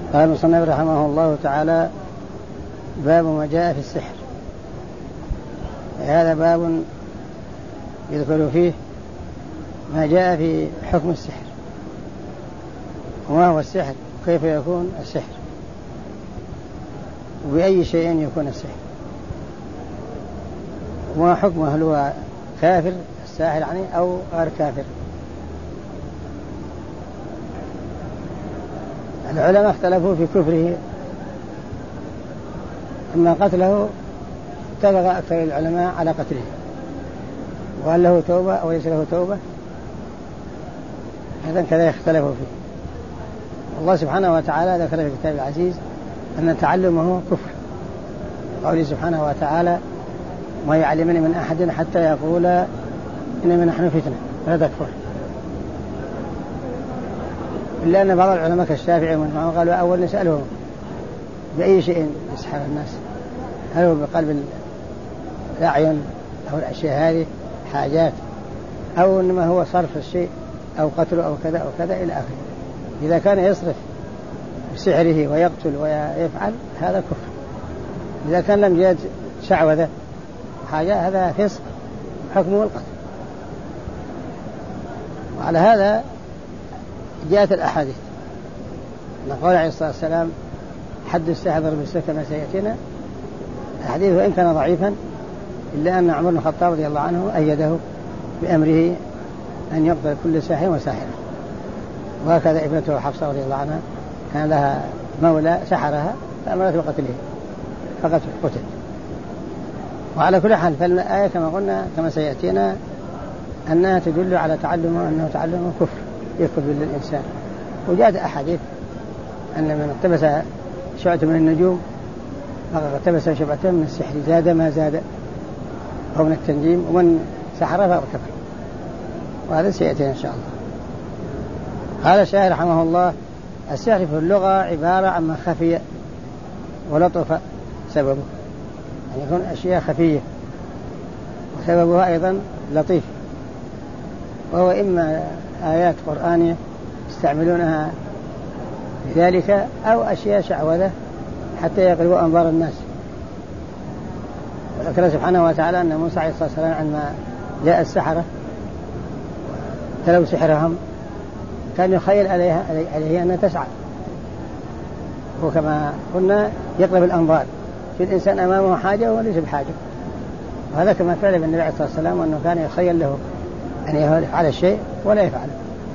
قال المصنف رحمه الله تعالى: باب ما جاء في السحر. هذا باب يذكر فيه ما جاء في حكم السحر، وما هو السحر، وكيف يكون السحر، وبأي شيء يكون السحر، وما حكمه، هل هو كافر الساحر يعني أو غير كافر. العلماء اختلفوا في كفره، أما قتله اتفق أكثر العلماء على قتله، وهل له توبة أو ليس له توبة، هذا كذا اختلفوا فيه. الله سبحانه وتعالى ذكر في الكتاب العزيز أن تعلمه كفر، قوله سبحانه وتعالى: ما يعلمني من أحد حتى يقول إنما نحن فتنة فلا تكفر. إلا أن بعض العلماء كالشافعي ومن قالوا أول نسألهم بأي شيء يسحر الناس، هل هو بقلب الأعين أو الأشياء هذه حاجات، أو إنما هو صرف الشيء أو قتله أو كذا أو كذا إلى آخره. إذا كان يصرف بسحره ويقتل ويفعل هذا كفر. إذا كان لم يجد شعوذة حاجة هذا فسق، حكمه القتل. وعلى هذا جاءت الأحاديث أن قال عليه الصلاة والسلام: حد الساحر ضرب السيف كما سيأتينا. الحديث وإن كان ضعيفا إلا أن عمر بن الخطاب رضي الله عنه أيده بأمره أن يقتل كل ساحر وساحرة، وهكذا ابنته حفصة رضي الله عنها كان لها مولى سحرها فأمرت بقتله فقد قتل. وعلى كل حال فالآية كما قلنا كما سيأتينا أنها تدل على تعلمه أنه تعلمه كفر يكفر للإنسان. وجاءت أحاديث أن من اقتبس شعبة من النجوم فقد اقتبس شعبة من السحر زاد ما زاد، أو من التنجيم، ومن سحر فقد كفر. وهذا سيأتينا إن شاء الله. قال الشاعر رحمه الله: السحر في اللغة عبارة عن ما خفي ولطف سببه، يعني يكون أشياء خفية وسببها أيضا لطيف، وهو إما آيات قرآنية يستعملونها لذلك، أو أشياء شعوذة حتى يقلبوا أنظار الناس. وذكر سبحانه وتعالى أن موسى عليه الصلاة والسلام عندما جاء السحرة تلو سحرهم كان يخيل عليه أنها تسعى، وكما قلنا يقلب الأنظار في الإنسان أمامه حاجة وليس بحاجة. وهذا كما فعل بالنبي عليه الصلاة والسلام، أنه كان يخيل له أن يفعل الشيء ولا يفعله،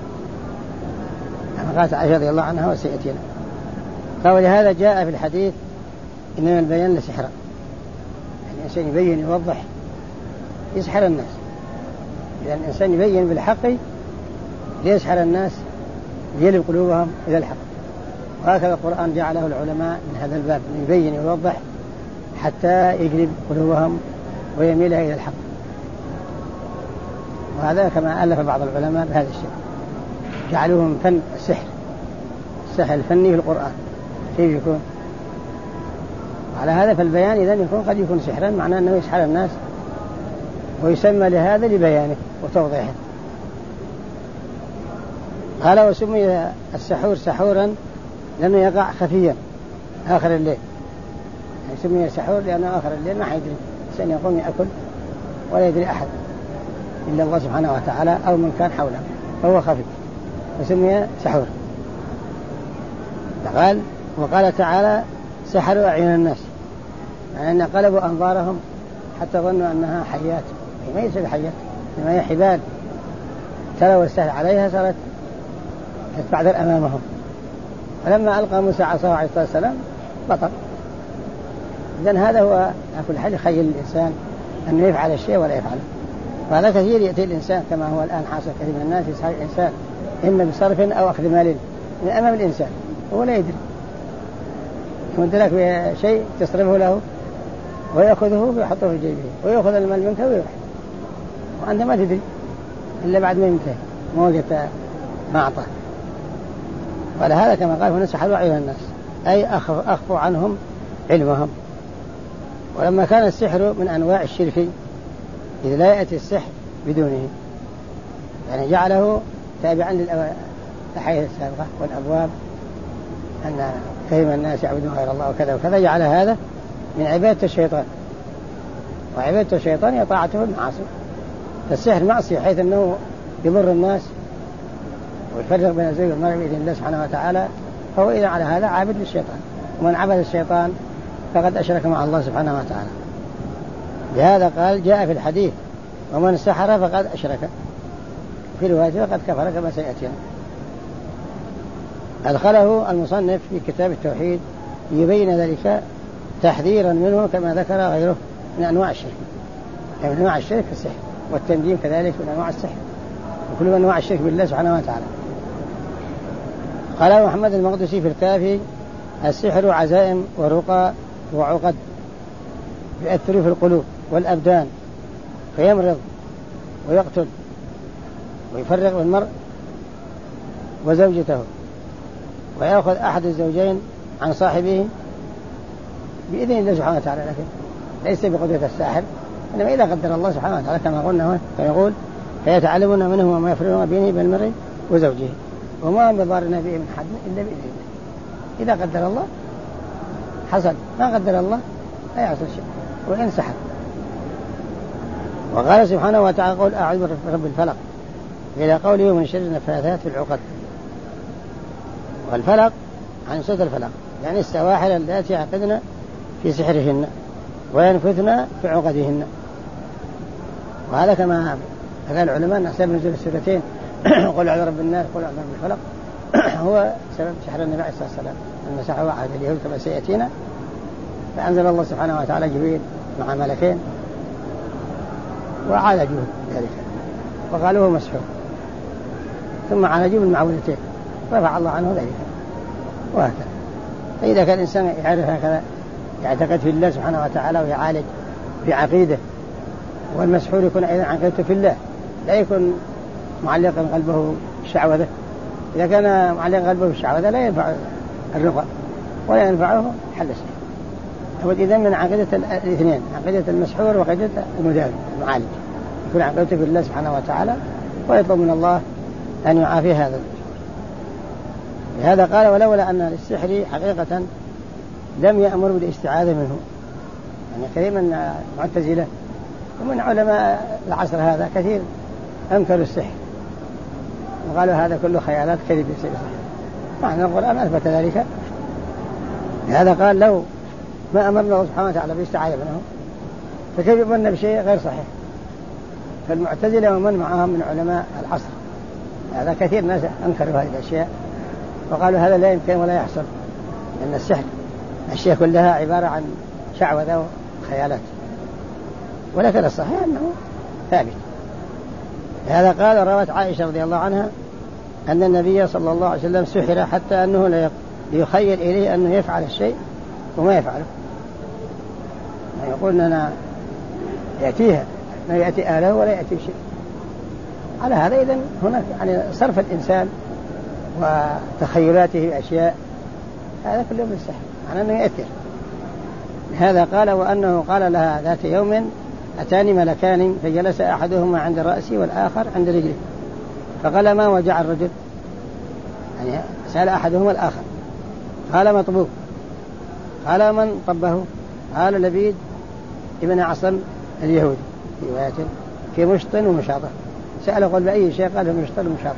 كما قالت عائشة رضي الله عنها وسيأتينا. قال: لهذا جاء في الحديث إنما البيان لسحرا، يعني الإنسان يبين يوضح يسحر الناس. إذا الإنسان يبين بالحق ليسحر الناس ليلب قلوبهم إلى الحق. وهكذا القرآن جعله العلماء من هذا الباب، يبين ويوضح حتى يجلب قلوبهم ويميلها إلى الحق. وهذا كما ألف بعض العلماء بهذا الشيء، جعلوه من فن السحر الفني في القرآن كيف يكون. وعلى هذا فالبيان إذن يكون قد يكون سحرا، معناه أنه يسحر الناس، ويسمى لهذا لبيانه وتوضيحه. قال: وسمي السحور سحورا لأنه يقع خفيا آخر الليل، يعني سمي سحور لأنه آخر الليل ما حيدري الإنسان يقوم يأكل ولا يدري أحد إلا الله سبحانه وتعالى أو من كان حوله، فهو خفي فسمي سحور. وقال تعالى: سحروا أعين الناس، يعني أن قلبوا أنظارهم حتى ظنوا أنها حيات، ما يصير حيات إنما هي حبال تلو السحر عليها صارت تتبعثر أمامهم. فلما ألقى موسى عصاه عليه الصلاة والسلام بطل. إذن هذا هو على كل حال يخيل الإنسان أنه يفعل الشيء ولا يفعله. وهذا كثير يأتي الإنسان كما هو الآن حاصل، كثير من الناس يسحر الإنسان إما بصرف أو أخذ مال من أمام الإنسان هو لا يدري، يمد لك شيء تصرفه له ويأخذه ويحطه في جيبه ويأخذ المال منك ويروح، وأنت ما تدري إلا بعد ما ينتهي ما وجدت ما أعطاه. ولهذا كما قال: هنا سحروا أعين الناس، أي أخفوا عنهم علمهم. ولما كان السحر من أنواع الشرك إذ لا يأتي السحر بدونه، يعني جعله تابعا للأحاديث السابقة والأبواب أن كثير من الناس يعبدون غير الله وكذا وكذا، جعل هذا من عبادة الشيطان، وعبادة الشيطان هي طاعته المعاصي. فالسحر معصية حيث أنه يضر الناس ويفرق بين الزوج والمرأة بإذن الله سبحانه وتعالى، فهو إذا على هذا عابد للشيطان، ومن عبد الشيطان فقد أشرك مع الله سبحانه وتعالى. لهذا قال جاء في الحديث ومن سحر فقد أشرك، في رواية فقد كفر كما سيأتينا. أدخله المصنف في كتاب التوحيد ليبين ذلك تحذيرا منه كما ذكر غيره من أنواع الشرك، يعني من أنواع الشرك السحر، والتنجيم كذلك من أنواع السحر، وكل من أنواع الشرك بالله سبحانه وتعالى. قال محمد المقدسي في الكافي السحر عزائم ورقى وعقد يؤثر في القلوب والأبدان فيمرض ويقتل ويفرق بالمرء وزوجته، ويأخذ أحد الزوجين عن صاحبه بإذن الله سبحانه وتعالى، لكن ليس بقدرة الساحر، إنما إذا قدر الله سبحانه وتعالى كما قلنا فيقول فيتعلمون منه وما يفرقون بينه وبين المرء وزوجه وما بضارنا به من حد إلا بإذن الله. إذا قدر الله حصل، ما قدر الله لا يحصل شيء وإن سحر. وقال سبحانه وتعالى قل أعوذ برب الفلق إلى قوله من شر النفاثات في العقد. والفلق عن سد الفلق يعني السواحل التي يعقدن في سحرهن وينفثن في عقدهن. وهذا كما قال العلماء أن سبب نزول السورتين قل أعوذ برب الناس قل أعوذ برب الفلق هو سبب سحر النبي عليه الصلاة والسلام، لما سحروا عهد اليهود كما سيأتينا، فأنزل الله سبحانه وتعالى جبريل مع ملكين وعالجوه ذلك وقالوه مسحور، ثم عالجوه بالمعوذتين رفع الله عنه ذلك، وهكذا. فإذا كان الإنسان يعرف هكذا يعتقد في الله سبحانه وتعالى ويعالج بعقيدة، والمسحور يكون أيضا عقيدته في الله، لا يكون معلقا قلبه بالشعوذة. إذا كان معلقا قلبه بالشعوذة لا ينفع الرقى ولا ينفعه حل السحر. إذن من عقيدة الاثنين، عقيدة المسحور وعقيدة المداوي المعالج، يكون عقيدته في الله سبحانه وتعالى ويطلب من الله أن يعافي هذا. لهذا قال ولولا أن للسحر حقيقة لم يأمر بالاستعاذة منه. يعني كثير من المعتزلة ومن علماء العصر هذا كثير أنكروا السحر وقالوا هذا كله خيالات كذب يصير سحر، معنى القرآن أثبت ذلك. لهذا قال لو ما أمرنا الله سبحانه وتعالى بالاستعاذة منه فكيف يؤمرنا بشيء غير صحيح. فالمعتزلة ومن معهم من علماء العصر هذا كثير ناس أنكروا هذه الأشياء وقالوا هذا لا يمكن ولا يحصل، لأن السحر الأشياء كلها عبارة عن شعوذة وخيالات، ولكن الصحيح أنه ثابت. لهذا قال روت عائشة رضي الله عنها أن النبي صلى الله عليه وسلم سحر حتى أنه ليخيل إليه أنه يفعل الشيء وما يفعله، يعني يقول أننا يأتيها ما يأتي آله ولا يأتي شيء. على هذا إذن هناك يعني صرف الإنسان وتخيلاته بأشياء هذا كله من السحر، معناه أنه يأثر. هذا قال وأنه قال لها ذات يوم أتاني ملكان فجلس أحدهما عند رأسي والآخر عند رجلي، فقال ما وجع الرجل، يعني سأل أحدهما الآخر، قال مطبوب، قال من طبه، قال لبيد ابن عصم اليهودي في رواية في مشط ومشاطة. سأل قل بأي شيء، قال في مشط ومشاطة،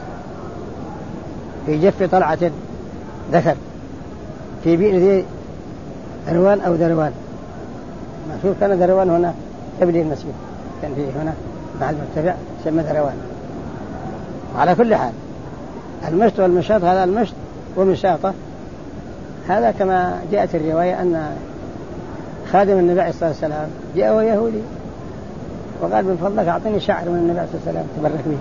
في جف طلعة ذكر، في بئر ذي ذروان أو ذروان، مشهور كان ذروان هنا قبل المسجد، كان فيه هنا مع المرتفع سمى ذروان. وعلى كل حال المشط والمشاط، هذا المشط ومشاطة هذا كما جاءت الرواية أن خادم النبي عليه الصلاة والسلام جاءه يهودي وقال من فضلك أعطني شعر من النبي عليه الصلاة والسلام تبرك به،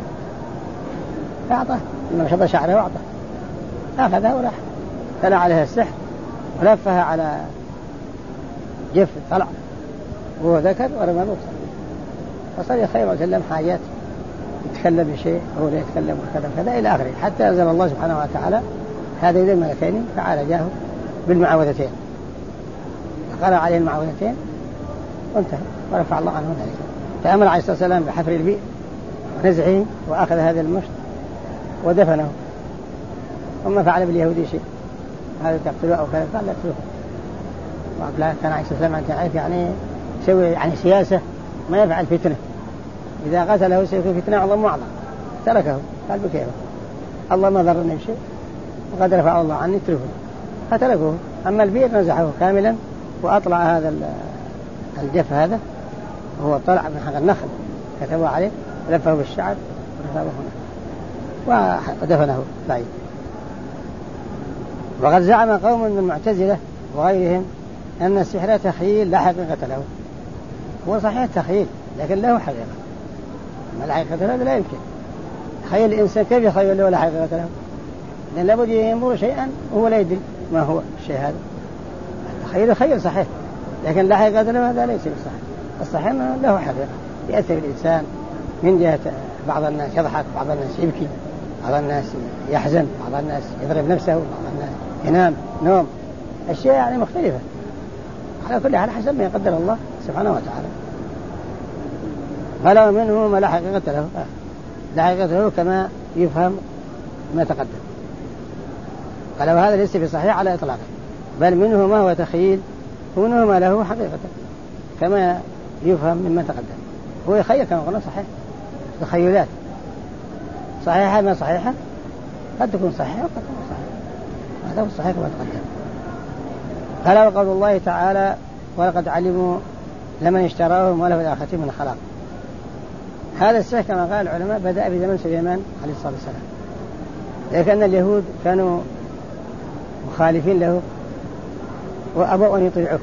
فأعطاه لما شط شعره وأعطاه، أخذها وراح تلا عليها السحر ولفها على جف طلع وهو ذكر ورمى نفسه، فصار يخير وسلم حاجات يتكلم بشيء هو لا يتكلم وكذا كذا إلى آخره، حتى أنزل الله سبحانه وتعالى هذين الملكين فعالجاه بالمعوذتين، فقرأ عليه المعوذتين وانتهى ورفع الله عنه ذلك. فأمر عليه الصلاة والسلام بحفر البئر ونزعه وأخذ هذا المشط ودفنه، وما فعل باليهودي شيء، هذا تقتلوه أو كذا، قال لا تقتلوه. لا، كان عليه الصلاة والسلام عارف يعني يسوي يعني سياسة ما يفعل فتنة، إذا قتله يسوي فتنة أعظم وأعظم، تركه قال بكيفه، الله ما ضرني بشيء وقد رفع الله عني اتركه، فتركوه. أما البير نزحه كاملا وأطلع هذا الجف هذا، وهو طلع من حق النخل كتبوا عليه لفه بالشعر ورفعه هنا ودفنه بعيد. وقد زعم قوم من المعتزلة وغيرهم أن السحر تخيل لا حقيقة له. هو صحيح تخيل لكن له حقيقة، ما لا حقيقة له لا يمكن. خيل الإنسان كيف يخيل له لا حقيقة له؟ لأن لابد ينظر شيئا وهو لا يدري ما هو الشيء هذا. التخيل خيل صحيح لكن لا حقيقة له، هذا ليس بصحيح. الصحيح أنه له حقيقة يأتي بالإنسان من جهة بعض الناس يضحك، بعض الناس يبكي، بعض الناس يحزن، بعض الناس يضرب نفسه، بعض الناس ينام نوم، الشيء يعني مختلفة على كل حال حسب ما يقدر الله سبحانه وتعالى. فلو منه ما لا حقيقة له، لا حقيقة له كما يفهم ما تقدم. قالوا هذا ليس بصحيح على إطلاقه، بل منه ما هو تخيل ومنه ما له حقيقة كما يفهم مما تقدم. هو يخيل كما قلنا صحيح، تخيلات صحيحة ما صحيحة، قد تكون صحيحة وقد تكون صحيحة، هذا هو الصحيح كما تقدم. قال قول الله تعالى ولقد علموا لمن اشتراه ما له في الآخرة من خلاق. هذا السحر كما قال العلماء بدأ في زمن سليمان عليه الصلاة والسلام، لكن اليهود كانوا مخالفين له وأبوا أن يطيعوه،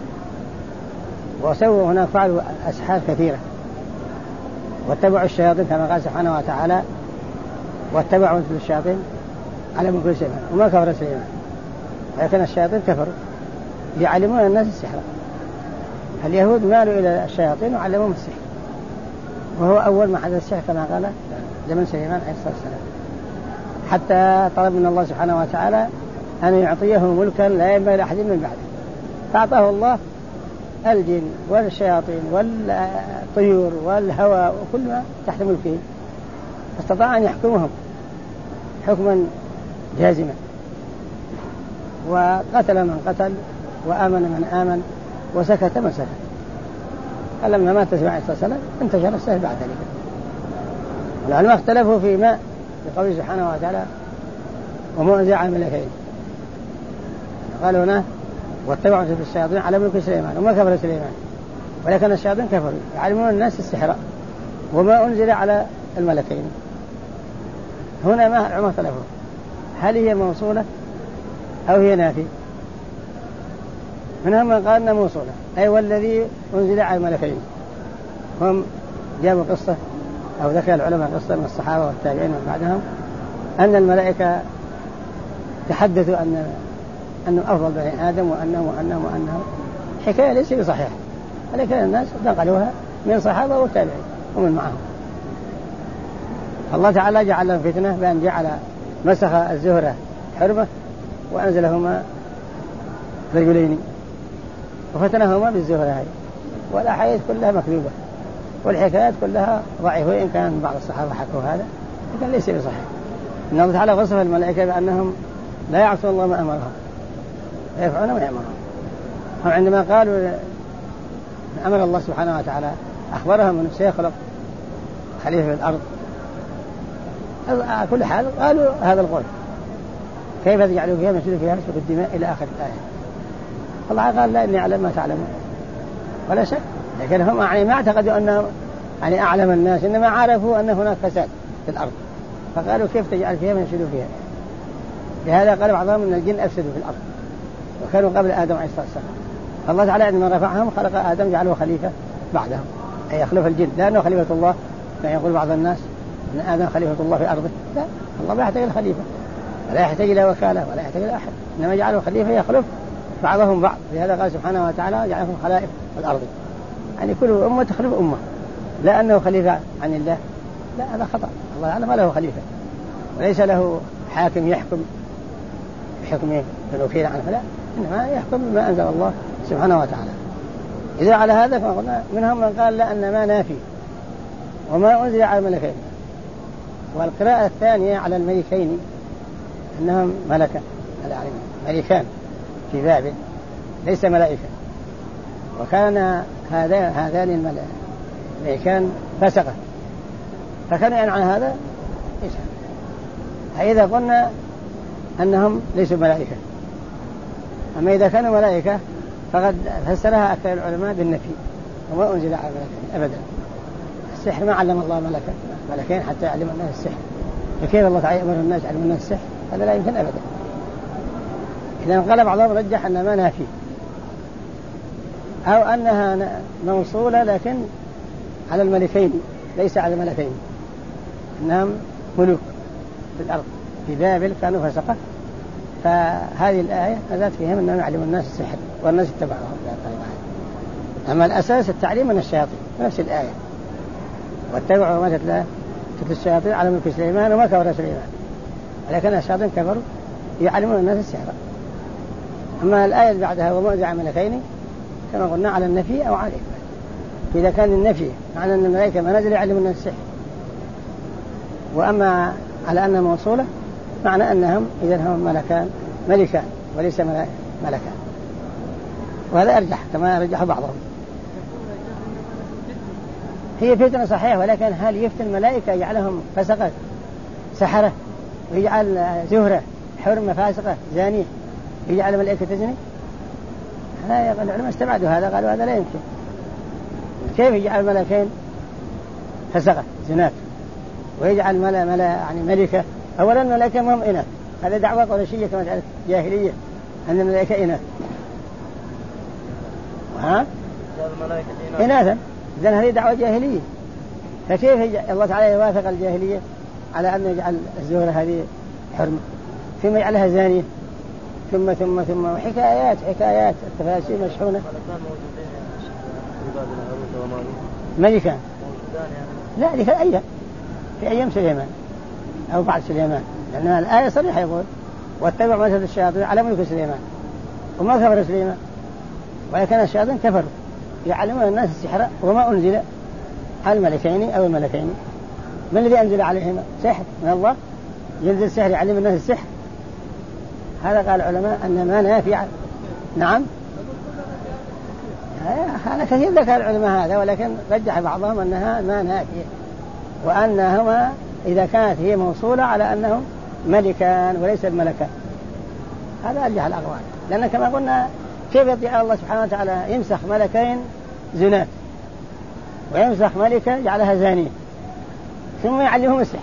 وسووا هناك فعلوا أسحار كثيرة واتبعوا الشياطين كما قال سبحانه وتعالى واتبعوا مثل الشياطين على ملك سليمان وما كفر سليمان لكن الشياطين كفروا يعلمون الناس السحر. اليهود مالوا إلى الشياطين وعلموهم السحر، وهو أول ما حدث السحر كما قال زمن سليمان عليه الصلاة والسلام، حتى طلب من الله سبحانه وتعالى أن يعطيه ملكا لا ينبغي لأحد من بعده، فأعطاه الله الجن والشياطين والطيور والهواء وكل ما تحت ملكه، فاستطاع أن يحكمهم حكما جازما، وقتل من قتل وآمن من آمن وسكت من سكت. فلما مات سليمان عليه الصلاة والسلام انتشر السحر بعد ذلك. العلماء اختلفوا فيما بقوله سبحانه وتعالى وما أنزل على الملكين، قالوا هنا واتبعوا في الشياطين على ملك سليمان وما كفر سليمان ولكن الشياطين كفروا يعلمون الناس السحر وما أنزل على الملكين. هنا ما العلماء اختلفوا هل هي موصولة أو هي نافية. منهم من قال أنها موصولة أي والذي أنزل على الملكين. هم جابوا قصة أو ذكر العلماء قصة من الصحابة والتابعين من بعدهم أن الملائكة تحدثوا أنه أفضل بني آدم وأنه حكاية ليس بصحيح، ولكن الناس نقلوها من صحابة والتابعين ومن معهم. الله تعالى جعل لهم فتنة بأن جعل مسخ الزهرة حرمة وأنزلهما رجلين وفتنهما بالزهرة هاي، والأحاديث كلها مكذوبة والحكايات كلها ضعيفة، وإن كان بعض الصحابة حكوا هذا لكن ليس بصحيح. إن الله تعالى وصف الملائكة بأنهم لا يعصون الله ما أمرهم ويفعلون ما يأمرهم. هم عندما قالوا أمر الله سبحانه وتعالى أخبرهم أنه سيخلق خليفة في الأرض، على كل حال قالوا هذا القول كيف تجعلوا فيها مسجد فيها سفك الدماء إلى آخر الآية. الله قال لا إني أعلم ما تعلمون ولا شك، لكن هم يعني ما اعتقدوا أنه يعني أعلم الناس، إنما عرفوا أن هناك فساد في الأرض فقالوا كيف تجعل فيها من يفسدوا فيها. لهذا قال بعضهم أن الجن أفسدوا في الأرض وكانوا قبل آدم عليه الصلاة والسلام. الله تعالى عندما رفعهم خلق آدم جعله خليفة بعدهم أي يخلف الجن، لأنه خليفة الله. كان يقول بعض الناس أن آدم خليفة الله في أرضه، لا، الله لا يحتاج إلى خليفة ولا يحتاج إلى وكالة ولا يحتاج إلى أحد، إنما جعله خليفة يخلف بعضهم بعض. لهذا قال سبحانه وتعالى جعلهم خلائف في الأرض، يعني كل أمة تخلف أمة، لا أنه خليفة عن الله، لا، هذا خطأ. الله تعالى ما له خليفة وليس له حاكم يحكم بحكمه الوكيل عنه، لا، إنما يحكم بما أنزل الله سبحانه وتعالى. إذا على هذا فقلنا منهم من قال لا أن ما نافي وما أنزل على الملكين، والقراءة الثانية على الملكين أنهم ملكا ملكان في بابل ليس ملائكة، وكان هذان الملكان فسقة، فكانوا ينعى هذا ليس. فإذا قلنا أنهم ليسوا ملائكة، أما إذا كانوا ملائكة فقد فسرها أكثر العلماء بالنفي، وما أنزل على ملكين أبدا. السحر ما علم الله ملكين حتى يعلم الناس السحر، فكيف الله تعالى يأمر الناس يعلم الناس السحر؟ هذا لا يمكن أبدا. إذا قال بعضهم رجح أنها ما نافي، أو أنها موصولة لكن على الملكين ليس على الملكين، إنهم ملوك في الأرض في بابل كانوا فسقة، فهذه الآية نزلت فيهم أنهم يعلمون الناس السحر والناس اتبعهم. أما الأساس التعليم من الشياطين، نفس الآية واتبعوا ما تتلى الشياطين على ملك سليمان وما كفر سليمان ولكن الشياطين كفروا يعلمون الناس السحر. أما الآية اللي بعدها وما زعم ملكين كما قلنا على النفي أو على الإثبات. إذا كان النفي معنى أن الملائكة ما نزل يعلمون الناس السحر، وأما على أنها موصولة معنى أنهم إذا هم ملكان وليس ملكان، وهذا أرجح كما رجح بعضهم. هي فتنة صحيح، ولكن هل يفتن الملائكة يجعلهم فسقة سحرة ويجعل زهرة حرمة فاسقة زانية يجعل الملائكة تزني؟ العلماء استبعدوا هذا، قالوا هذا لا يمكن. كيف يجعل الملكين فسقة زنات ويجعل يعني ملكة؟ أولا الملائكة ما هم إناث، هذا دعوة قرشية كما تعرف جاهلية أن الملائكة إناث. إناثا، إذن هذه دعوة جاهلية. فكيف الله تعالى يوافق الجاهلية على أن يجعل الزهرة هذه حرمة ثم يجعلها زانية ثم وحكايات التفاسير مشحونة. ملكان لا في أيام سليمان أو بعد سليمان، لأن الآية صريحة يقول واتبع ما تتلى الشياطين على ملك سليمان وما كفر سليمان ولكن الشياطين كفروا يعلمون الناس السحر وما أنزل على الملكين أو الملكين. من الذي أنزل عليهما؟ سحر من الله، ينزل السحر يعلم الناس السحر. هذا قال العلماء أن ما نافع. نعم هذا كثير ذكر العلماء هذا، ولكن رجح بعضهم أنها ما نافع، وأنهما إذا كانت هي موصولة على أنهم ملكان وليس الملكان. هذا أرجح الأقوال، لأن كما قلنا كيف يطيع الله سبحانه وتعالى يمسخ ملكين زنات ويمسخ ملكة جعلها زانية ثم يعلمهم السحر؟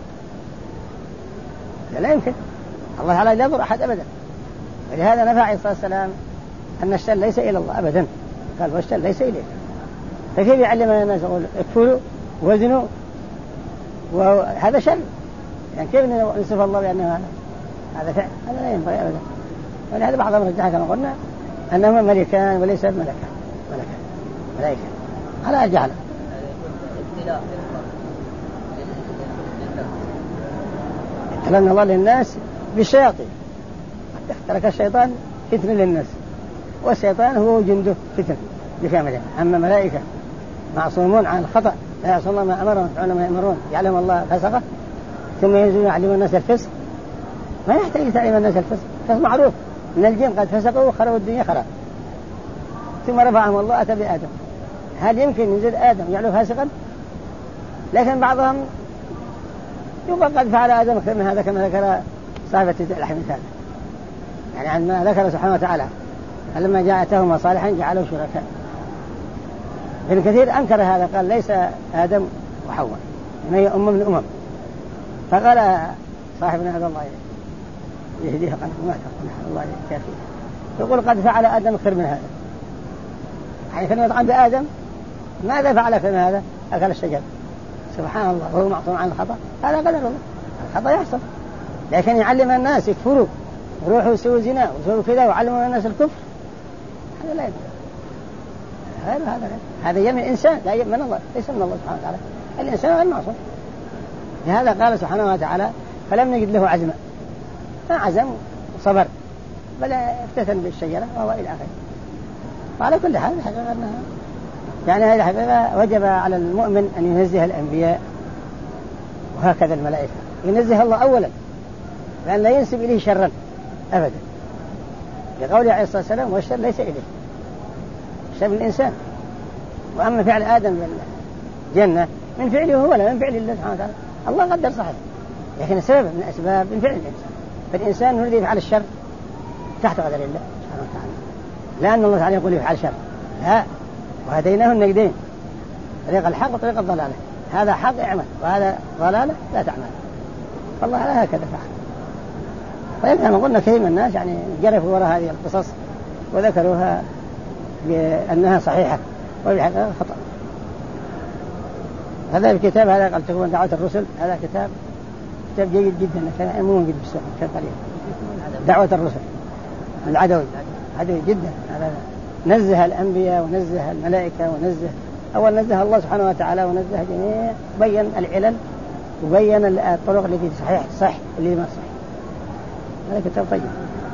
لا يمكن. الله تعالى لا يضر أحد أبدا، ولهذا نفى عليه الصلاة والسلام أن الشر ليس إلى الله أبدا، قال والشر ليس إليك. فكيف يعلمنا الناس يقول اكفروا وزنوا وهذا شر؟ يعني كيف نصف الله بأنه هذا فعل؟ هذا لا ينبغي أبدا. ولهذا بعضهم رجح كما قلنا أنهما ملكان وليس ملائكة على الجهل. ابتلى الله للناس بالشياطين، ترك الشيطان فتنة للناس، والشيطان هو جنده فتنة بكامله. أما ملائكة معصومون عن الخطأ لا يعصون الله ما أمرهم ويفعلون ما يأمرون، يعلم الله فسقة ثم ينزلون يعلمون الناس الفسق. ما يحتاج تعلم الناس الفسق، فهو معروف أن الجن قد فسقوا وخربوا الدنيا خراب، ثم رفعهم الله أتى بآدم. هل يمكن ينزل آدم يعلو فاسقا؟ لكن بعضهم يقول قد فعل آدم أكثر من هذا كما ذكر صاحبة الحديث هذا، يعني عندما ذكر سبحانه وتعالى لما جاءتهما صالحا جعلوا شركاء. ابن كثير أنكر هذا، قال ليس آدم وحواء إنما هي أمم من الأمم. فقال صاحبنا هذا الله يهديها قال ما تقول الله كافي، يقول قد فعل آدم أكثر من هذا، يعني كان يطعن بآدم ماذا فعل أكثر من هذا؟ أكل الشجر. سبحان الله، وهو معصوم عن الخطأ. هذا قدر الله، الخطأ يحصل، لكن يعلم الناس يكفروا وروحوا يسووا زنا ويسووا كذا وعلموا الناس الكفر، هذا لا يمكن. هذا يم الإنسان لا يم من الله، ليس من الله سبحانه وتعالى. الإنسان غير معصوم. لهذا قال سبحانه وتعالى فلم نجد له عزما، ما عزم وصبر بل افتتن بالشجرة وهو إلى آخره. وعلى كل حال الحقيقة أنها يعني هذه الحقيقة وجب على المؤمن أن ينزه الأنبياء وهكذا الملائكة، ينزه الله أولا لأن لا ينسب إليه شرا أبدا، بقوله عليه الصلاة والسلام والشر ليس إليه، الشر من الإنسان. وأما فعل آدم بالجنة من فعله هو لا من فعل الله سبحانه وتعالى. الله قدر صحيح، لكن السبب من الأسباب من فعل الإنسان. فالإنسان الذي يفعل الشر تحت قدر الله سبحانه وتعالى، لأن الله تعالى يقول يفعل شر لا، وهديناه النجدين، طريق الحق وطريق الضلالة، هذا حق اعمل وهذا ضلالة لا تعمل، فالله لا هكذا فعل. وإن قلنا كثير من الناس يعني جرفوا وراء هذه القصص وذكروها بأنها صحيحة وبحقيقة خطأ. هذا الكتاب هذا قد تكون دعوة الرسل، هذا كتاب جيد جدا، كان مو موجود بالسوق كان قليل. دعوة الرسل العدوي عدوي جدا، نزه الأنبياء ونزه الملائكة ونزه أول نزه الله سبحانه وتعالى ونزه جميع، بين العلل وبين الطرق التي صح اللي ما صح. هذا كتاب طيب.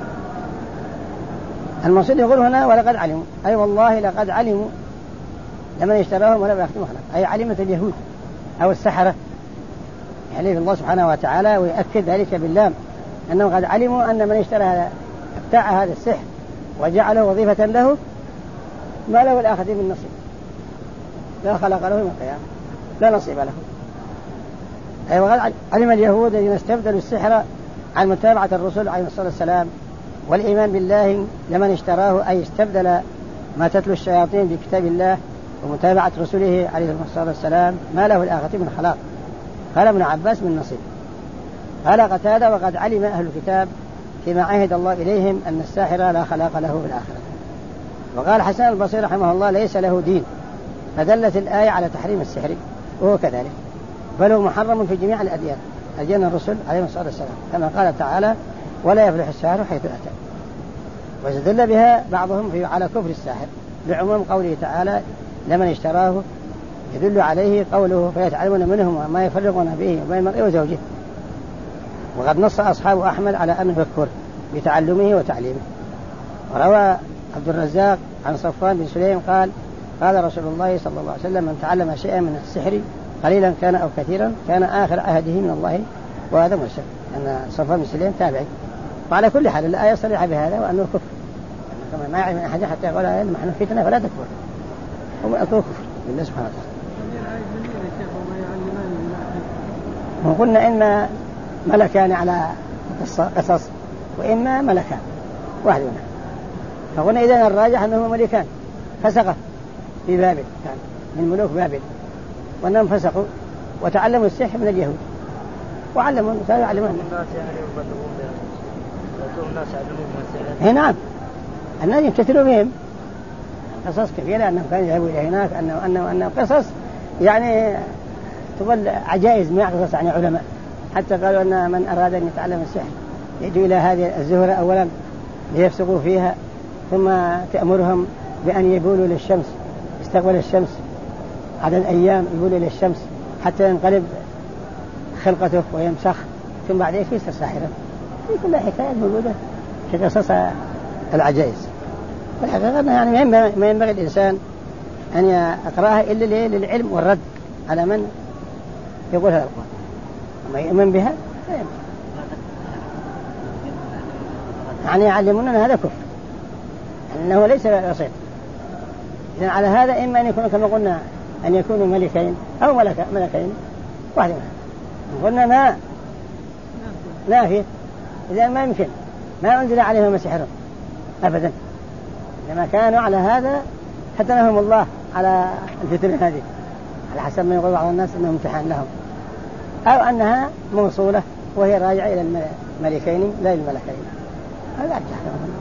المقصود يقول هنا ولقد علموا، أي والله لقد علموا لمن اشتراهم ولا يختم خلق، أي علمت اليهود أو السحرة، يحلف الله سبحانه وتعالى ويؤكد ذلك باللام أنهم قد علموا أن من اشترى ابتاع هذا السحر وجعله وظيفة له ما له الآخذ من نصيب، لا خلق له من القيامة، لا نصيب له. أي وقد علم اليهود الذين استبدلوا السحر عن متابعة الرسل عليه الصلاة والسلام والإيمان بالله لمن اشتراه، أي استبدل ما تتلو الشياطين بكتاب الله ومتابعة رسله عليه الصلاة والسلام ما له الآخرة من خلاق. قال ابن عباس من نصيب. قال قتادة وقد علم أهل الكتاب فيما عهد الله إليهم أن الساحر لا خلاق له في الآخرة. وقال حسن البصري رحمه الله ليس له دين، فدلت الآية على تحريم السحر، وهو كذلك، بل هو محرم في جميع الأديان، أديان الرسل عليهم الصلاة والسلام، كما قال تعالى ولا يفلح الساحر حيث أتى. واستدل بها بعضهم على كفر الساحر بعموم قوله تعالى لمن اشتراه، يدل عليه قوله فيتعلمون منهم ما يفرقون به بين المرء وزوجه. وقد نص أصحاب أحمد على أنه يكفر بتعلمه وتعليمه. وروى عبد الرزاق عن صفوان بن سليم قال قال رسول الله صلى الله عليه وسلم من تعلم شيئا من السحر قليلا كان أو كثيرا كان آخر عهده من الله وهذا مرسل، أن صفوان بن سليم تابعي. وعلى كل حال الآية صريحة بهذا وأنه كفر، كما ما يعلم أحد حتى يقول نحن فتنة فلا تكفر، هو أكبر كفر بالله سبحانه وتعالى. وقلنا إن ملكان على قصص وإما ملكان واحد منها، فقلنا إذن الراجح أنهما ملكان فسقا في بابل، كان من ملوك بابل، وأنهم فسقوا وتعلموا السحر من اليهود وعلموا كانوا يعلمون الناس. نعم الناس يفتتنوا بهم قصص كثيرة أنهم كانوا يذهبوا إلى هناك، أنه قصص يعني تقول عجائز ما قصص عن علماء، حتى قالوا أن من أراد أن يتعلم السحر يجوا إلى هذه الزهرة أولا ليفسقوا فيها، ثم تأمرهم بأن يبولوا للشمس، يستقبل الشمس عدد أيام يبولوا للشمس حتى ينقلب خلقته ويمسخ، ثم بعد ذلك يصير ساحرا. في كل حكاية موجودة في قصص العجائز. والحقيقة يعني ما ينبغي الإنسان أن يقرأها إلا للعلم والرد على من يقول هذا القول، وما يؤمن بها يعني يعلموننا هذا كفر، أنه ليس بسيط. إذن على هذا إما أن يكون كما قلنا أن يكونوا ملكين أو ملكين واحد منهم، قلنا ما نافية، إذن ما يمكن ما أنزل عليهم سحر أبدا، لما كانوا على هذا حتى لهم الله على الفتنة هذه، على حسب ما يقول بعض الناس أنه امتحان لهم، أو أنها موصولة وهي راجعة إلى الملكين لا الملكين. هذا أرجح.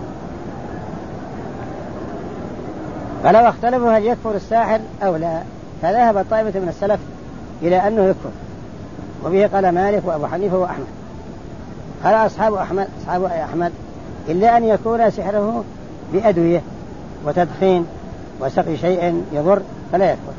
فلو اختلفوا هل يكفر الساحر أو لا، فذهب طائفة من السلف إلى أنه يكفر، وبه قال مالك وأبو حنيفة وأحمد. قال أصحاب أحمد إلا أن يكون سحره بأدوية وتدخين وسقي شيء يضر فلا يكفر.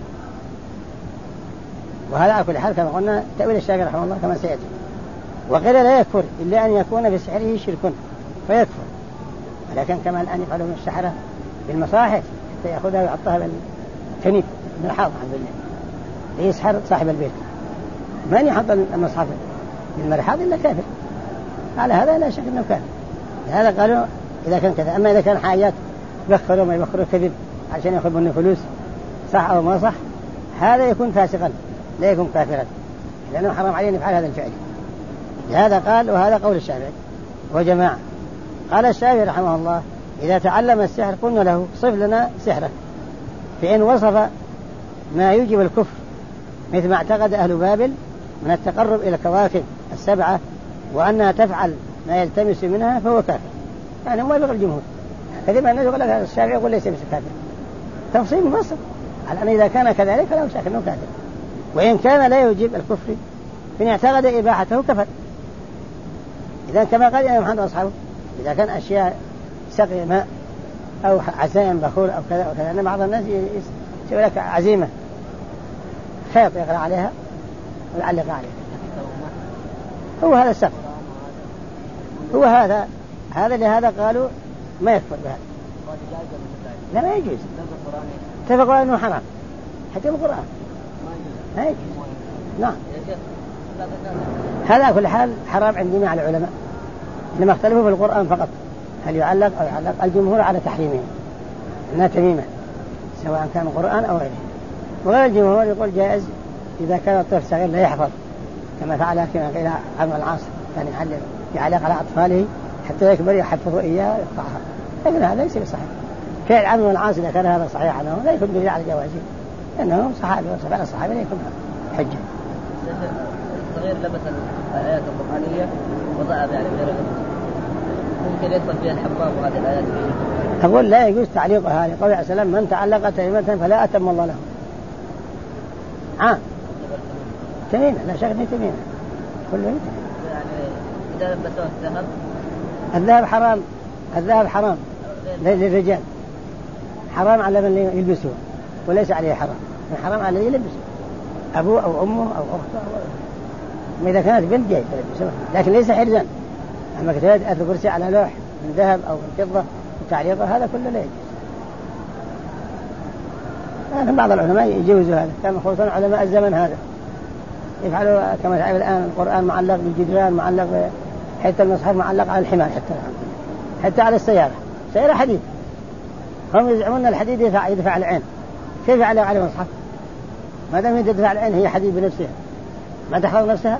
وهذا على كل حال كما قلنا تأويل الشافعي رحمه الله كما سيأتي. وقيل لا يكفر إلا أن يكون بسحره شرك فيكفر، ولكن كما الآن يفعله من السحرة بالمصاحف يأخذها ويحطها بالكنيف من الحاضر الحمد لله يسحر صاحب البيت، من يحط المصحف بالمرحاض إلا كافر، على هذا لا شك أنه كافر. هذا قالوا إذا كان كذا. أما إذا كان حاجات يبخروا ما يبخروا كذب عشان يأخذوا منه فلوس صح أو ما صح، هذا يكون فاسقا لا يكون كافرا، لأنه حرام عليه يفعل هذا الفعل. لهذا قال، وهذا قول الشافعي وجماعة. قال الشافعي رحمه الله: إذا تعلم السحر قلنا له صف لنا سحرك، فإن وصف ما يوجب الكفر مثل ما اعتقد أهل بابل من التقرب إلى الكواكب السبعة وأنها تفعل ما يلتمس منها فهو كافر. يعني ما يبغى الجمهور كذب الناس يقول لك الشافعي يقول ليس كافر، تفصيل مصر على أن إذا كان كذلك فلا شك أنه كافر، وإن كان لا يوجب الكفر فإن اعتقد إباحته كفر. إذا كما قال الإمام محمد وأصحابه إذا كان أشياء سقي ماء أو عزائم بخور أو كذا وكذا، أن بعض الناس يسوي لك عزيمة خيط يقرأ عليها ويعلق عليها، هو هذا السقف، هو هذا لهذا قالوا ما يكفر بهذا. لا ما يجوز، اتفقوا أنه حرام حتى القرآن ما يجوز. نعم هذا كل حال حرام عند جميع العلماء، إنما اختلفوا في القرآن فقط هل يعلق أو يعلق. الجمهور على تحريمه إنها تميمة سواء كان قرآن أو غيره، وغير الجمهور يقول جائز إذا كان الطفل صغير لا يحفظ، كما فعل كما قيل عمرو العاص كان يعلق على أطفاله حتى يكبر يحفظوا إياه ويقطعها، لكن هذا ليس بصحيح. فعل عمرو العاص إذا كان هذا صحيح عنه لا يكون دليل على جوازه، لأنه صحابي وفعل الصحابي لا يكون حجة. الصغير لبس الآيات القرآنية وضعها يعني غير ممكن يدخل فيها الحمام وهذه الآيات فيه. أقول لا يجوز تعليقها لقول عليه السلام: من تعلق تميمة فلا أتم الله له. تميمة لا شك أنه تميمة كله يعني إذا لبسوه الذهب، الذهب حرام، الذهب حرام للرجال، حرام على من يلبسه وليس عليه حرام، حرام على يلبسه أبوه أو أمه أو أخته أو إذا كانت بنت جاي تلبسه، لكن ليس حرزا. أما كتابة آية الكرسي على لوح من ذهب أو من فضة وتعليقه هذا كله لا يجوز. لكن بعض العلماء يجوزوا هذا، كما خصوصا علماء الزمن هذا يفعلوا كما تعرف الآن القرآن معلق بالجدران، معلق حتى المصحف معلق على الحمار، حتى على السيارة حديد. هم يزعمون الحديد يدفع العين، كيف يعلق على المصحف ما دام يدفع العين؟ هي حديد بنفسها ما تحفظ نفسها.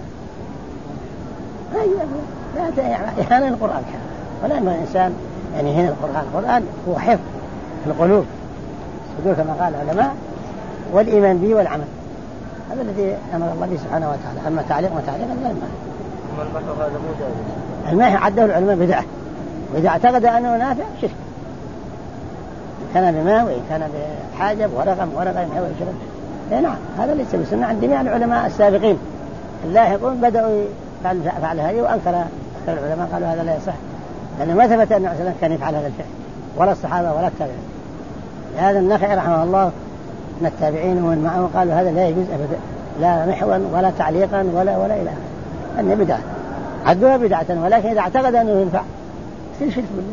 لا يعني القرآن ولا أن الإنسان يعني هنا القرآن هو حفظ القلوب يقول كما قال العلماء، والإيمان به والعمل، هذا الذي أمر الله به سبحانه وتعالى. أما تعليق الله الماء هذا مو جائز. الماء عده العلماء بدعة، وإذا اعتقد أنه نافع شرك، إن كان بماء وإن كان بحاجب ورقم يحول شرك. نعم هذا ليس بسنة عند جميع العلماء السابقين اللاحقون بدأوا فعل هذه، وأنكر أكثر العلماء قالوا هذا لا يصح، لأنه ما ثبت أن الرسول كان يفعل هذا الفعل ولا الصحابة ولا التابعين. هذا النخعي رحمه الله من التابعين ومن معه قالوا هذا لا يجوز أبدا، لا محوا ولا تعليقا ولا إلى آخره، أنه بدعة عدوها بدعة، ولكن إذا اعتقد أنه ينفع يصير شرك بالله.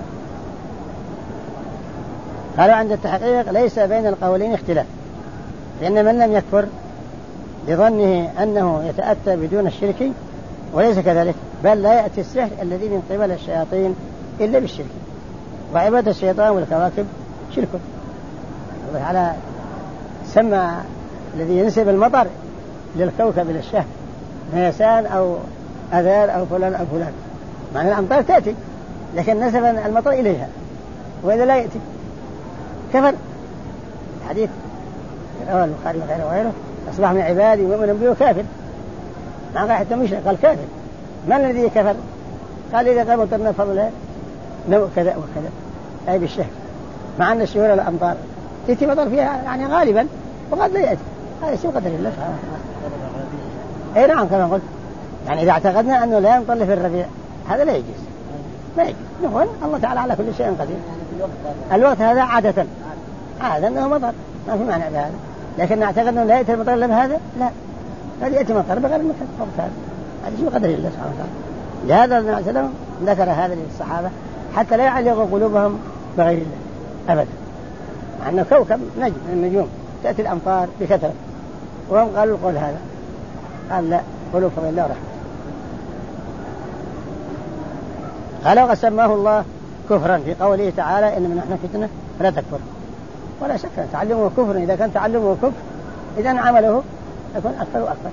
قالوا عند التحقيق ليس بين القولين اختلاف، لأن من لم يكفر لظنه أنه يتأتى بدون الشرك وليس كذلك، بل لا يأتي السحر الذي من قبل الشياطين إلا بالشرك، وعبادة الشيطان والكواكب شرك. الله تعالى سمى الذي ينسب المطر للكوكب إلى الشهر نيسان أو أذار أو فلان أو فلان، معنى الأمطار تأتي لكن نسب المطر إليها، وإذا لا يأتي كفر. حديث رواه البخاري وغيره أصبح من عبادي مؤمن به كافر، ما قال حتى مشرك قال كافر. من الذي كفر؟ قال إذا قال مطرنا فضله نوع كذا وكذا أي بالشهر، مع أن الشهور الأمطار تأتي مطر فيها يعني غالبا وقد لا يأتي، هذا شيء قدر الله سبحانه وتعالى. أي نعم كما قلت، يعني إذا اعتقدنا أنه لا يمطر في الربيع هذا لا يجوز، ما يجوز. نقول الله تعالى على كل شيء قدير. الوقت هذا عادة أنه مطر ما في معنى بهذا، لكن نعتقد أنه لا يأتي المطر إلا بهذا، لا قد يأتي مطر بغير المكان وقت هذا شيء قدر الله سبحانه وتعالى. لهذا النبي صلى الله عليه وسلم ذكر هذا للصحابة حتى لا يعلق قلوبهم بغير الله أبدا، مع أنه كوكب نجم من النجوم تأتي الأمطار بكثرة، وهم قالوا القول هذا، قال لا قلوا فضل الله ورحمة. قال وقد سماه الله كفرا في قوله تعالى إنما نحن فتنة فلا تكفر. ولا شك أن تعلمه كفر، إذا كان تعلمه كفر إذن عمله يكون أكثر وأكثر.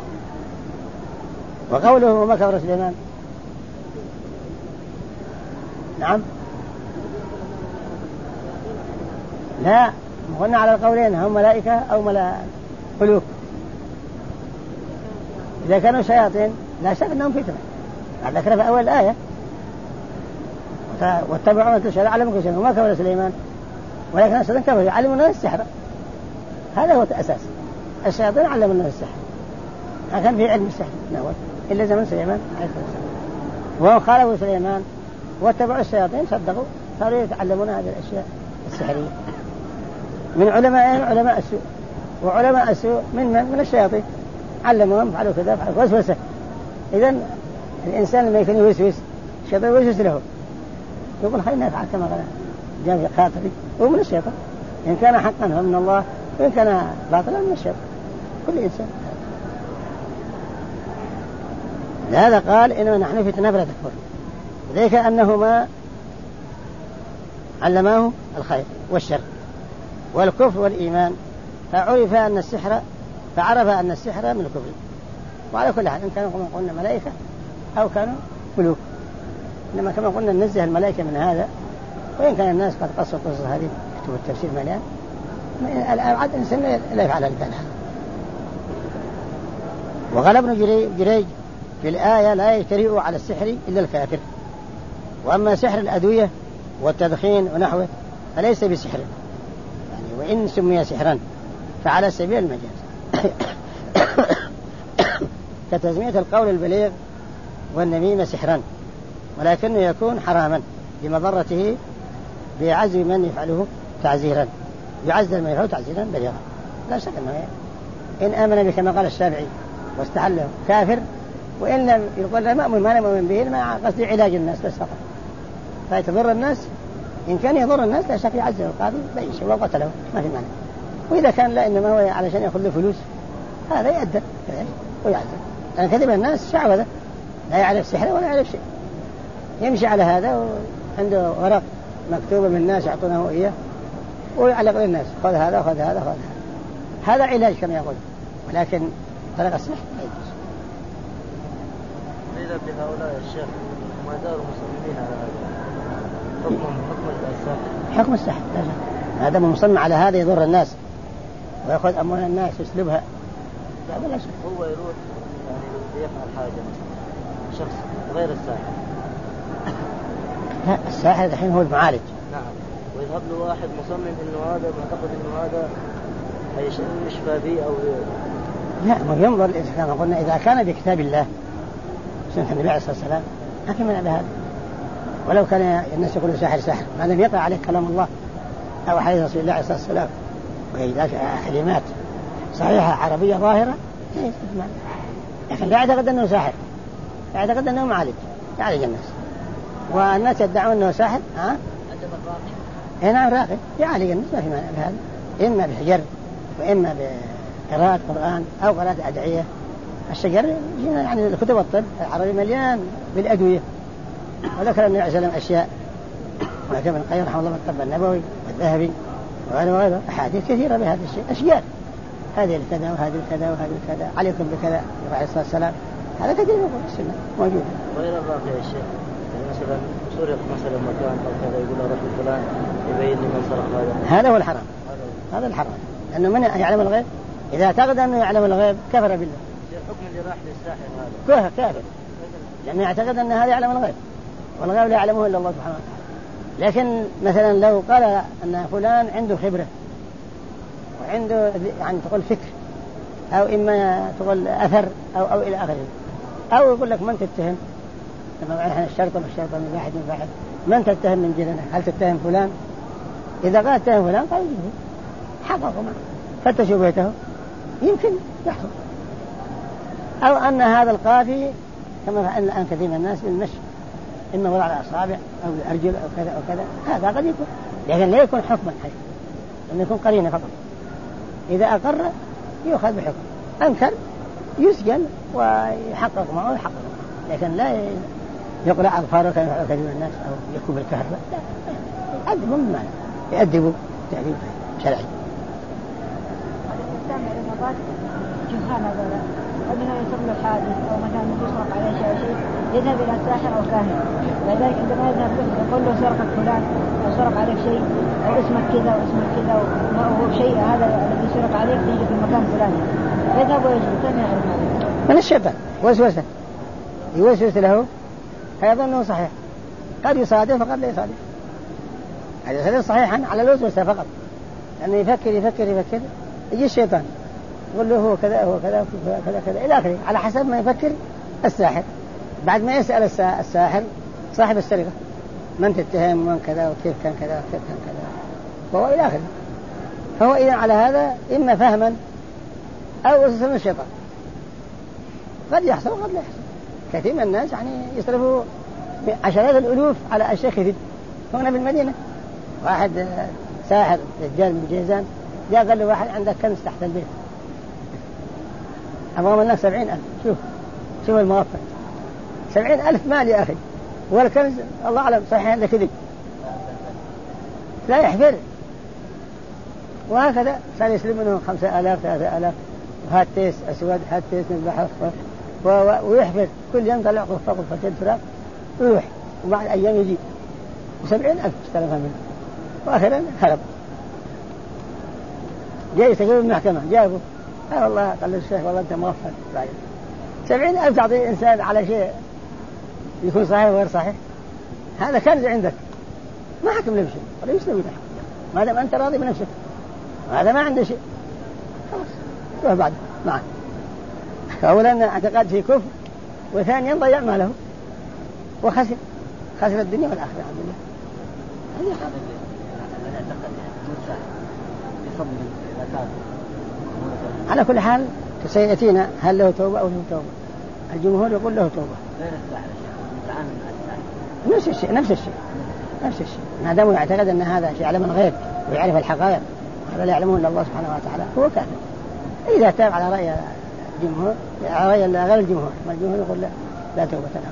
وقوله وما كفر سليمان، نعم لا، قلنا على القولين هم ملائكة أو ملوك. إذا كانوا شياطين لا شك أنهم فتنة، هذا ذكر في أول الآية واتبعوا ما تشاء علموا كل شيء وما كفر سليمان ولكن الشياطين كفروا يعلمون الناس السحر. هذا هو الأساس، الشياطين علموا الناس السحر، ما كان في علم السحر نوال إلا زمن سليمان عليه السلام. وهم خالفوا سليمان واتبعوا الشياطين صدقوا صاروا يتعلمون هذه الأشياء السحرية من علماء السوء. وعلماء السوء من الشياطين علموهم فعلوا كذا فعلوا وسوسة. إذن الإنسان لما يكون يوسوس الشيطان يوسوس له يقول خلينا نفعل كما قال جاء في خاطري، هو من الشيطان. إن كان حقا فمن الله وإن كان باطلا من الشيطان كل إنسان. لهذا قال إنما نحن فتنة فلا تكفر، ذلك أنهما علماه الخير والشر والكفر والإيمان، فعرف أن السحر من الكفر. وعلى كل حال إن كانوا كما قلنا ملائكة أو كانوا ملوك، إنما كما قلنا ننزه الملائكة من هذا. وإن كان الناس قد قصوا قصص هذه كتب التفسير مليان، الأبعد إنسان لا يفعل هذا. وقال ابن جريج في الآية لا يجترئ على السحر إلا الكافر، وأما سحر الأدوية والتدخين ونحوه فليس بسحر، يعني وإن سمي سحرا فعلى سبيل المجاز كتسمية القول البليغ والنميمة سحرا، ولكنه يكون حراما بمضرته بعزم من يفعله تعزيرا، يعزل من يفعله تعزيرا بليغا. لا شك أنه إن آمن به كما قال الشافعي واستحله كافر، وإن لم يقول ما نؤمن به ما قصدي علاج الناس بس فقط فيتضر الناس. إن كان يضر الناس لا شك يعزل القاضي بأي شيء وقتله ما في معنى. وإذا كان لا إنما هو علشان يأخذ له فلوس هذا يأدب ويعزل، لأن كذب الناس شعوذة لا يعرف سحر ولا يعرف شيء، يمشي على هذا وعنده ورق مكتوبة من الناس يعطونه إياه ويعلق للناس خذ هذا وخذ هذا وخذ هذا علاج كما يقول، ولكن طريق السحر لا يجوز. إذا بهؤلاء الشيخ ما داروا مصممين على هذا حكم السحر لا شك هذا مصمم على هذا يضر الناس ويأخذ أموال الناس يسلبها لا شك. هو يروح يعني يفعل حاجة شخص غير الساحر، لا الساحر الحين هو المعالج. نعم، ويذهب له واحد مصمم إنه هذا معتقد إنه هذا يشفى به أو لا، ما ينظر كما قلنا إذا كان بكتاب الله سنة النبي عليه الصلاة والسلام ما في منع بهذا. ولو كان الناس يقولون ساحر ما لم يقع عليه كلام الله أو حديث رسول الله عليه الصلاة والسلام وإذا كلمات صحيحة عربية ظاهرة لكن لا يعتقد أنه ساحر، يعتقد أنه معالج يعالج الناس. والناس يدعون أنه ساحر نعم راقي يعالج الناس ما في مانع بهذا، إما بحجر وإما بقراءة قرآن أو قراءة أدعية. الشجر يعني الكتب الطب العربي مليان بالأدوية، وذكر النبي عليه الصلاة أشياء وذكر ابن القيم رحمه الله بالطب النبوي والذهبي وغيره أحاديث كثيرة بهذا الشيء أشياء هذه الكذا وهذه الكذا وهذه الكذا عليكم بكذا عليه الصلاة والسلام. هذا كثير يقول السنة موجود. غير الراقي يا شيخ يعني مثلا سرق مثلا مكان أو كذا يقول رجل فلان يبين لي من سرق هذا هو الحرام، هذا الحرام لأنه من يعلم الغيب إذا اعتقد أنه يعلم الغيب كفر بالله. الحكم اللي راح للساحر هذا كافر لأنه يعتقد أن هذا يعلم الغيب والغيب لا يعلمه إلا الله سبحانه وتعالى. لكن مثلا لو قال أن فلان عنده خبرة وعنده يعني تقول فكر أو إما تقول أثر أو إلى آخره، أو يقول لك من تتهم لما نحن الشرطة من واحد من تتهم من جيرانك هل تتهم فلان؟ إذا قال تتهم فلان قال يجب حققوا معه فتشوا بيته يمكن يحصل. أو أن هذا القافي كما فعل الآن كثير من الناس بالمشي إما وضع على الأصابع أو الأرجل أو كذا أو كذا، هذا قد يكون لكن لا يكون حكما حي أن يكون قرينة فقط. إذا أقر يؤخذ بحكم، أنكر يسجن ويحقق معه لكن يقلع أظفاره كان يفعل كثير من الناس أو يكب الكهرباء. يأدبوا بمعنى يأدبوا تعليم شرعي. جهال هذا أبناء يصير له حادث أو مثلا يسرق عليه شيء يذهب إلى الساحر أو كاهن، لذلك عندما يذهب يقول له سرقك فلان أو سرق عليك شيء أو اسمك كذا واسمك كذا وما هو شيء هذا الذي سرق عليك تيجي في المكان فلاني، يذهب ويجري كم يعرف هذا؟ من الشيطان وسوسة يوسوس له فيظنه صحيح، قد يصادف وقد لا يصادف. هذا يصير صحيحا على الوسوسة فقط، لأنه يفكر يجي الشيطان يقول له هو كذا هو كذا كذا كذا إلى آخره على حسب ما يفكر الساحر. بعد ما يسأل الساحر صاحب السرقة من تتهم ومن كذا وكيف كان كذا وكيف كان كذا وهو إلى آخره. فهو إذا على هذا إما فهما أو وسوسة من الشيطان، قد يحصل وقد لا يحصل. كثير من الناس يعني يصرفوا عشرات الألوف على أشياء كثير. هنا في المدينة واحد ساحر رجال من جيزان جاء قال له واحد عندك كنز تحت البيت أمام الناس 70,000. شوف المغفل 70,000 مال يا أخي، والكنز الله أعلم صحيح عنده كذب لا يحفر. وهكذا صار يسلم منه 5,000 3,000 وهات تيس أسود هات تيس من البحر ويحفر كل يوم طلع فوق الفتيل فراق ويروح، وبعد أيام يجي 70,000 استلفها منه. وآخرا هرب. جاي يستقبل المحكمة جابه والله قال له الشيخ والله أنت مغفل. 70,000 تعطي إنسان على شيء يكون صحيح وغير صحيح؟ هذا كنز عندك ما حكم له بشيء ولا يسلم له ما دام أنت راضي بنفسك، هذا ما عنده شيء خلاص روح بعد معه. أولا اعتقاد في كفر، وثانيا ضيع ماله وخسر الدنيا والآخرة. الحمد لله. على كل حال سيأتينا هل له توبة أو له توبة. الجمهور يقول له توبة. نفس الشيء ما دام يعتقد أن هذا يعلم الغيب ويعرف الحقائق هذا لا يعلمه إلا الله سبحانه وتعالى هو كافر. إذا تاب على رأي الجمهور على رأي غير الجمهور، ما الجمهور يقول لا توبة له.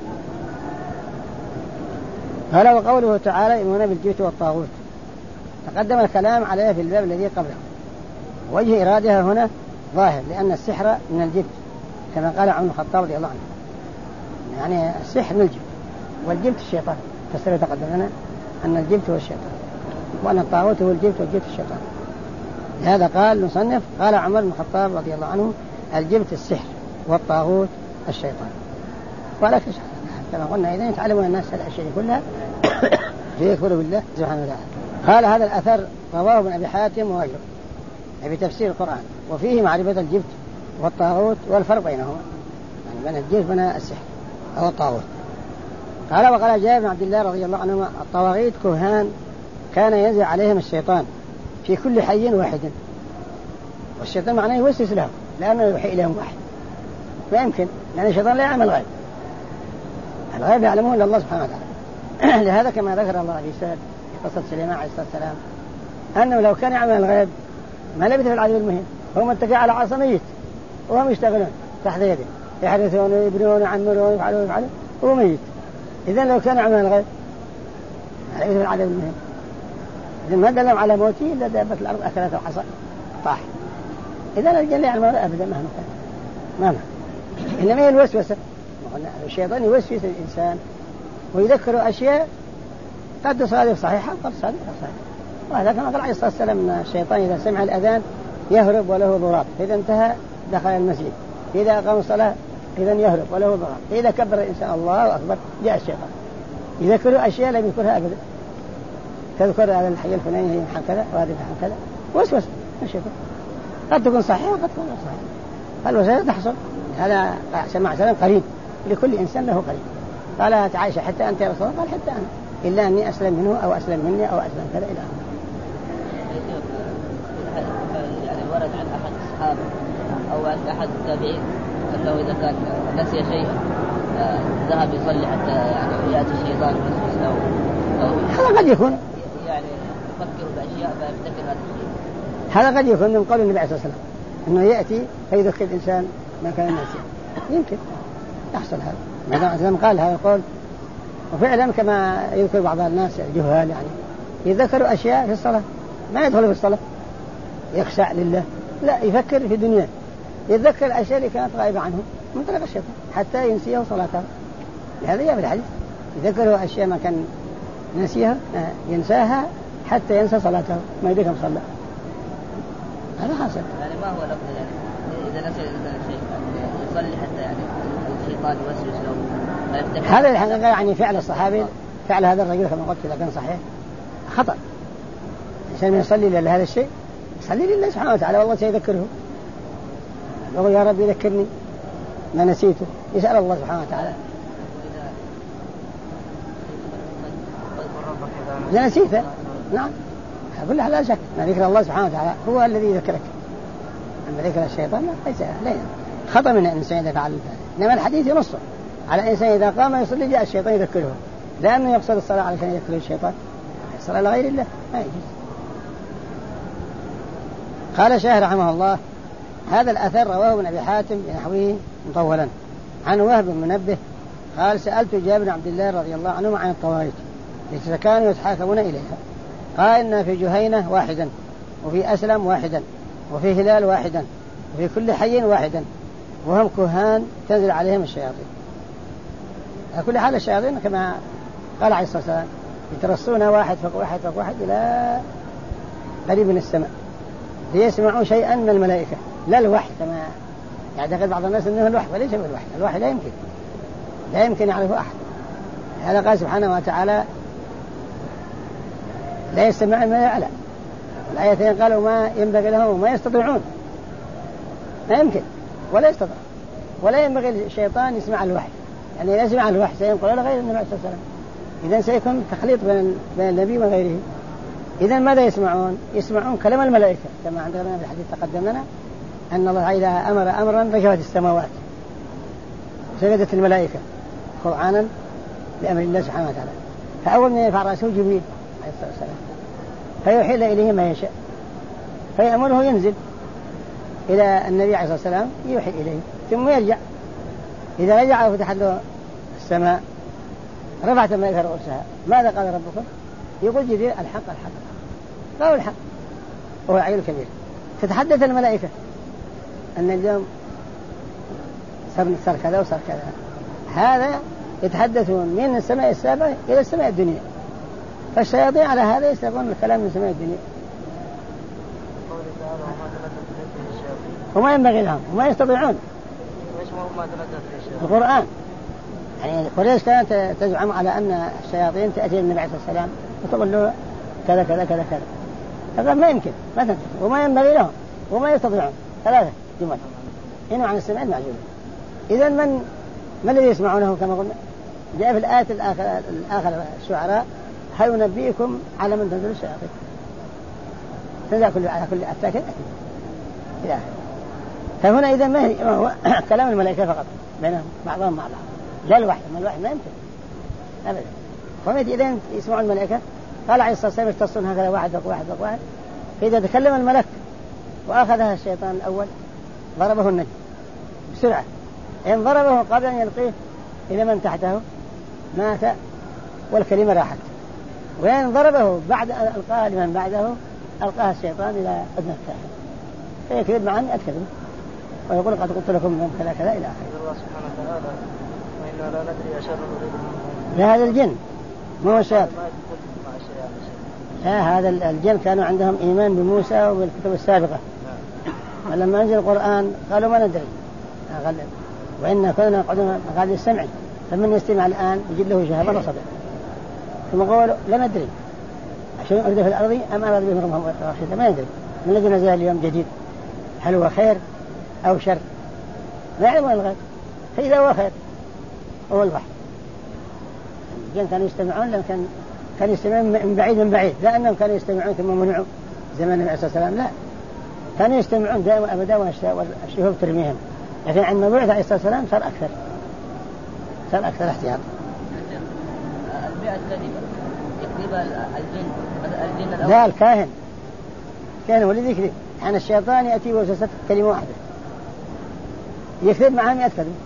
هذا وقوله تعالى يؤمنون بالجبت والطاغوت تقدم الكلام عليه في الباب الذي قبله. وجه إرادها هنا ظاهر لأن السحر من الجبت كما قال عمر الخطاب رضي الله عنه، يعني السحر من الجبت والجبت الشيطان. فسر تقدم لنا أن الجبت هو الشيطان وأن الطاغوت هو الجبت والجبت الشيطان. لهذا قال المصنف قال عمر بن الخطاب رضي الله عنه الجبت السحر والطاغوت الشيطان. ولكن كما قلنا إذا يتعلمون الناس الأشياء كلها فيكفروا بالله سبحانه وتعالى. قال هذا الأثر رواه ابن أبي حاتم وغيره في تفسير القرآن وفيه معرفة الجبت والطاغوت والفرق بينهما، يعني بين الجبت وبين السحر أو الطاغوت. قال وقال جابر بن عبد الله رضي الله عنهما الطواغيت كهان كان ينزل عليهم الشيطان في كل حي واحد، والشيطان معناه يوسوس لهم لأنه يوحي إليهم واحد ما يمكن، لأن الشيطان لا يعمل الغيب يعلمه إلا الله سبحانه وتعالى. لهذا كما ذكر الله في قصة سليمان عليه الصلاة والسلام أنه لو كان يعمل الغيب ما لبث في العذاب المهين. هم اتكى على عصا ميت وهم يشتغلون تحت يده يحرثون ويبنون ويعمرون ويفعلون هو ميت. إذن لو كان يعمل الغيب ما لبث في العذاب المهين. إذن ما دلهم على موته إلا دابة الأرض أكلت العصا طاح. إذن الجن يعلم أبدا مهما كان مهما. إنما هي الوسوسة. الشيطان يوسوس الإنسان ويذكر أشياء قد تصادف صحيحة وقد تصادف صحيحة. وهذا كما قال عليه الصلاة والسلام أن الشيطان إذا سمع الأذان يهرب وله ضراب، إذا انتهى دخل المسجد، إذا قام الصلاة إذا يهرب وله ضراب، إذا كبر الإنسان الله أكبر جاء الشيطان يذكر أشياء لم يذكرها أبدا. تذكر هذا الحي الفلاني هي محل كذا وهذا محل كذا وسوسة الشيطان قد تكون صحيحة وقد تكون غير صحيحة. فالوسوسة تحصل. هذا سمع سلام قريب لكل إنسان له قريب. قالت عائشة حتى أنت يا رسول الله؟ قال حتى أنا إلا أني أسلم منه أو أسلم مني أو أسلم كذا إلى آخره. يعني ورد عن أحد الصحابة أو عن أحد التابعين أنه إذا كان نسي شيء ذهب يصلي حتى يعني يأتي الشيطان يوسوس له هذا قد يكون يعني يفكر بأشياء فيفتكر هذا الشيء. هذا قد يكون من قول النبي عليه الصلاة والسلام أنه يأتي فيذكر الإنسان ما كان ناسيا. يمكن يحصل هذا ما دام قال هذا القول وفعلا كما يذكر بعض الناس الجهال يعني يذكروا أشياء في الصلاة ما يدخلوا في الصلاة، يخشع لله، لا يفكر في دنيا، يتذكر الأشياء اللي كانت غائبة عنه من طريق الشيطان حتى ينسيه صلاته. لهذا جاء في الحديث يذكره أشياء ما كان نسيها ينساها حتى ينسى صلاته ما يدري كم صلى. هذا حاصل. يعني ما هو لفظ يعني إذا نسي الإنسان شيء يصلي حتى يعني الشيطان يوسوس له. هذا الحقيقة يعني فعل الصحابي، فعل هذا الرجل كما قلت إذا كان صحيح خطأ. عشان يصلي لهذا الشيء يصلي لله سبحانه وتعالى والله سيذكره. يقول يا رب يذكرني ما نسيته، يسأل الله سبحانه وتعالى. إذا نسيته نعم أقول له لا شك ما ذكر الله سبحانه وتعالى هو الذي يذكرك، أما ذكر الشيطان ليس لا خطأ من الإنسان إذا فعل ذلك. إنما الحديث ينص على الإنسان إذا قام يصلي جاء الشيطان يذكره، لأنه يقصد الصلاة علشان يذكره الشيطان، الصلاة لغير الله ما يجوز. قال شاه رحمه الله هذا الأثر رواه ابن أبي حاتم بنحوه مطولا عن وهب بن منبه قال سألت جابر بن عبد الله رضي الله عنه عن الطوائف التي كانوا يتحاكمون إليها، قال إن في جهينة واحدا وفي أسلم واحدا وفي هلال واحدا وفي كل حي واحدا وهم كهان تنزل عليهم الشياطين. على كل حال الشياطين كما قال عليه الصلاة والسلام يترصون واحد فوق واحد فوق واحد إلى قريب من السماء ليسمعوا شيئا من الملائكة لا الوحي كما يعتقد بعض الناس أنه الوحي، وليس بالوحي، الوحي لا يمكن يعرفه أحد. هذا قال سبحانه وتعالى لا يستمعون ما يعلى. الآيتين قالوا ما ينبغي لهم وما يستطيعون، ما يمكن ولا يستطيع ولا ينبغي للشيطان يسمع الوحي، يعني لا يسمع الوحي سينقل إلى غير النبي صلى الله عليه وسلم، إذن سيكون تخليط بين النبي وغيره. إذن ماذا يسمعون؟ يسمعون كلام الملائكة كما عندنا في الحديث تقدم لنا أن الله إذا أمر أمرا رجفت السماوات وسجدت الملائكة خضعانا لأمر الله سبحانه وتعالى. فأول من يرفع رأسه جبريل عليه الصلاة والسلام فيحيل إليه ما يشاء فيأمره ينزل إلى النبي عليه الصلاة والسلام يوحي إليه ثم يرجع. إذا رجع وفتحت له السماء رفعت الملائكة رؤوسها ماذا قال ربكم؟ يقول جبريل الحق قالوا الحق وهو العلي الكبير. تتحدث الملائكة أن اليوم صار كذا وصار كذا. هذا يتحدثون من السماء السابعة إلى السماء الدنيا، فالشياطين على هذا يستغلون الكلام من السماء الدنيا وما ينبغي لهم وما يستطيعون. القرآن يعني قريش كانت تزعم على أن الشياطين تأتي النبي عليه الصلاة والسلام وتقول له كذا كذا كذا كذا، هذا ما يمكن ما تنفذ وما ينبغي لهم وما يستطيعون. ثلاثة جمل إنه عن السماء المعجوبة. إذن من الذي يسمعونه كما قلنا جاء في الآية الآخر الشعراء هل ننبئكم على من تنزل الشياطين تنزل على كل أتاك إلى آخر. فهنا إذا ما هو كلام الملائكة فقط بينهم بعضهم مع بعض لا الوحي، ما الوحي ما يمكن أبدا. فمتى إذا يسمعون الملائكة قال عليه الصلاة والسلام يختصون هكذا واحد فوق واحد فوق واحد، فإذا تكلم الملك وأخذها الشيطان الأول ضربه النجم بسرعة، إن ضربه قبل أن يلقيه إلى من تحته مات والكلمة راحت، وإن ضربه بعد أن ألقاها لمن بعده ألقاها الشيطان إلى أذن الكافر فيكذب معا أكذب ويقول قد قلت لكم من كذا كذا إلى آخره. الله سبحانه وتعالى وإنا لا ندري أشر نريد لا هذا الجن مو الشيطان. هذا الجن كانوا عندهم إيمان بموسى وبالكتب السابقة ولما أنزل القرآن قالوا ما ندري وإنا كنا نقعد مقاعد السمع فمن يستمع الآن يجد له شهادة مرة صدق. ثم قالوا لا ندري عشان أريد في الأرض أم أراد بهم رمهم رشيدا ما ندري من الذي نزل اليوم جديد هل هو خير أو شر ما يعلمون الغيب، فإذا هو خير هو الوحي. الجن كانوا يستمعون لأن كانوا يستمعون من بعيد لا أنهم كانوا يستمعون ثم منعوا زمان النبي عليه الصلاة والسلام، لا كانوا يستمعون دائما أبدا والشهوب ترميهم، لكن عندما بعث عليه الصلاة والسلام صار أكثر احتياط. البيئة الكذبة يكذب الجن الأول لا الكاهن كان هو الذي يكذب، يعني الشيطان يأتي وسوسة كلمة واحدة يكذب معها 100 كذب